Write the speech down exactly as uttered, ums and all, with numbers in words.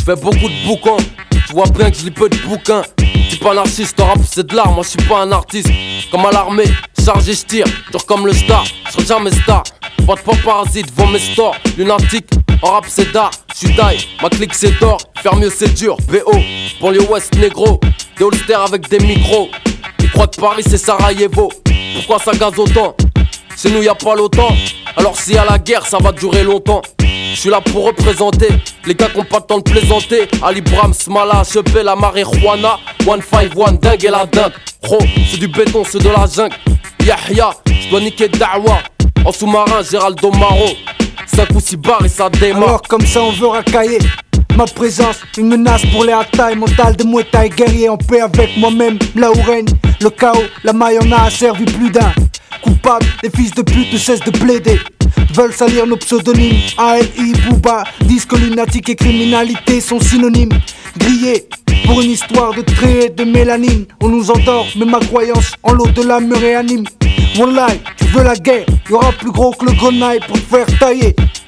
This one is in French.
fais beaucoup de bouquins. Tu vois bien que je lis peu de bouquins. Je suis pas narcisse, rap c'est de l'art, moi je suis pas un artiste. Comme à l'armée, chargé j'tire, dur comme le star, j'serai jamais star. Pas de paparazzi devant mes stores, lunatique, en rap c'est d'art. J'suis die, ma clique c'est d'or, faire mieux c'est dur. B O, banlieue ouest négro, des holsters avec des micros. Ils croient que Paris c'est Sarajevo, pourquoi ça gaze autant? Chez nous y'a pas l'OTAN, alors s'il y a la guerre ça va durer longtemps. Je suis là pour représenter les gars qui ont pas le temps de plaisanter. Ali Bram, Smala, H E P, la marijuana. one five one, dingue et la dingue. Gros, c'est du béton, c'est de la jungle. Yahya, je dois niquer Dawa. En sous-marin, Géraldo Maro. cinq ou six bars et ça démarre. Alors comme ça on veut racailler. Ma présence, une menace pour les attailles mentales de Muay Thai guerrier en paix avec moi-même. Là où règne le chaos, la maille en a servi plus d'un. Coupables, les fils de pute ne cessent de plaider. Veulent salir nos pseudonymes. A L I, Booba disent que lunatique et criminalité sont synonymes. Grillés pour une histoire de traits et de mélanine. On nous endort, mais ma croyance en l'au-delà me réanime. One life, tu veux la guerre, y'aura plus gros que le grenaille pour te faire tailler.